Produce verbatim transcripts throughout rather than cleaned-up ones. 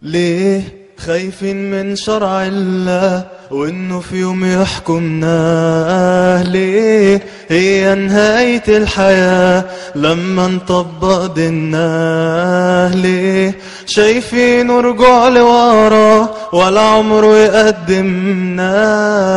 ليه خايفين من شرع الله وانه في يوم يحكمنا؟ ليه هي نهاية الحياة لما نطبق ديننا؟ ليه شايفين رجوع لورا ولا عمره يقدمنا؟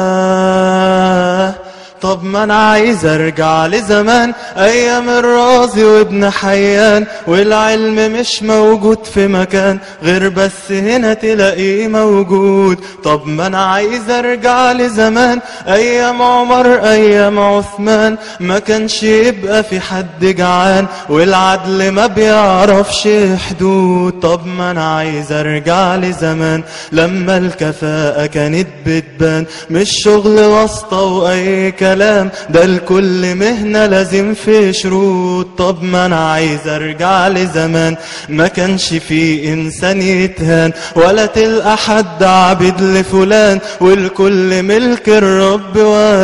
طب ما انا عايز ارجع لزمان ايام الرازي وابن حيان، والعلم مش موجود في مكان غير بس هنا تلاقيه موجود. طب ما انا عايز ارجع لزمان ايام عمر ايام عثمان، ما كانش يبقى في حد جعان والعدل ما بيعرفش حدود. طب ما انا عايز ارجع لزمان لما الكفاءة كانت بتبان، مش شغل واسطة واي كلام، ده لكل مهنة لازم في شروط. طب ما انا عايز ارجع لزمان ما كانش في انسان يتهان ولا تلقى حد عبد لفلان، والكل ملك الرب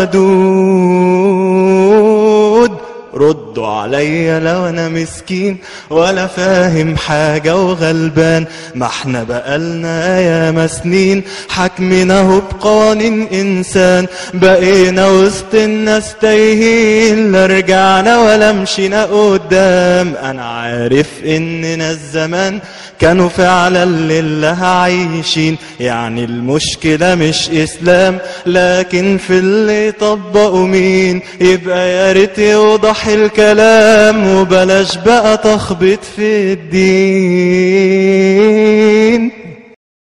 ودود. ردوا عليا لو انا مسكين ولا فاهم حاجة وغلبان، ما احنا بقالنا ياما سنين حاكمينه بقوانين انسان، بقينا وسط الناس تايهين لا رجعنا ولا مشينا قدام. انا عارف اننا الزمان كانوا فعلا لله عايشين، يعني المشكلة مش اسلام لكن في اللي طبقوا مين. يبقى يا ريت يوضح الكلام وبلاش بقى تخبط في الدين.